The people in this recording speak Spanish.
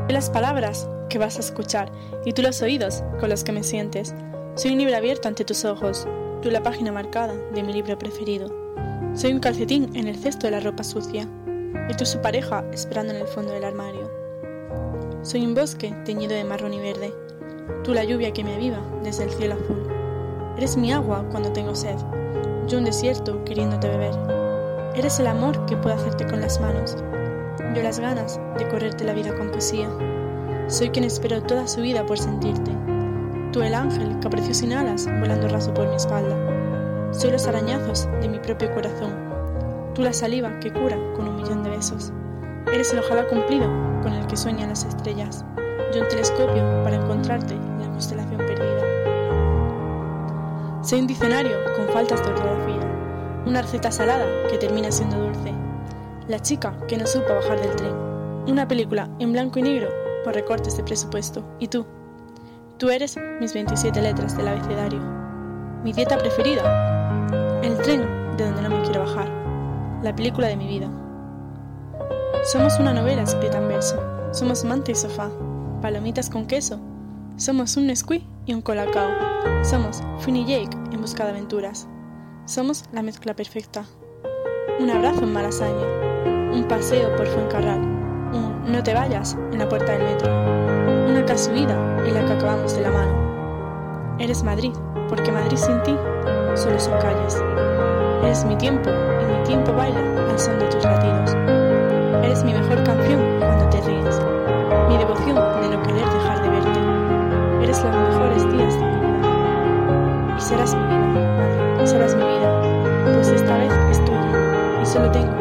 Soy las palabras que vas a escuchar y tú los oídos con los que me sientes. Soy un libro abierto ante tus ojos, tú la página marcada de mi libro preferido. Soy un calcetín en el cesto de la ropa sucia y tú su pareja esperando en el fondo del armario. Soy un bosque teñido de marrón y verde, tú la lluvia que me aviva desde el cielo azul. Eres mi agua cuando tengo sed, yo un desierto queriéndote beber. Eres el amor que puedo hacerte con las manos, yo las ganas de correrte la vida con poesía. Soy quien esperó toda su vida por sentirte, tú el ángel que apreció sin alas volando raso por mi espalda. Soy los arañazos de mi propio corazón, tú la saliva que cura con 1.000.000 de besos. Eres el ojalá cumplido con el que sueñan las estrellas, yo un telescopio para encontrarte en la constelación perdida. Soy un diccionario con faltas de ortografía, una receta salada que termina siendo dulce, la chica que no supo bajar del tren, una película en blanco y negro por recortes de presupuesto. Y tú eres mis 27 letras del abecedario, mi dieta preferida, el tren de donde no me quiero bajar, la película de mi vida. Somos una novela escrita en verso, somos manta y sofá, palomitas con queso, somos un Nesquik y un Colacao, somos Finn y Jake en busca de aventuras, somos la mezcla perfecta. Un abrazo en Malasaña, un paseo por Fuencarral, un no te vayas en la puerta del metro, una casi huida en la que acabamos de la mano. Eres Madrid, porque Madrid sin ti solo son calles. Eres mi tiempo y mi tiempo baila al son de tus latidos. Eres mi mejor canción cuando te ríes, mi devoción de no querer dejar de verte. Eres los mejores días de mi vida. Y serás mi vida, Madrid, serás mi vida, pues esta vez es tuya y solo tengo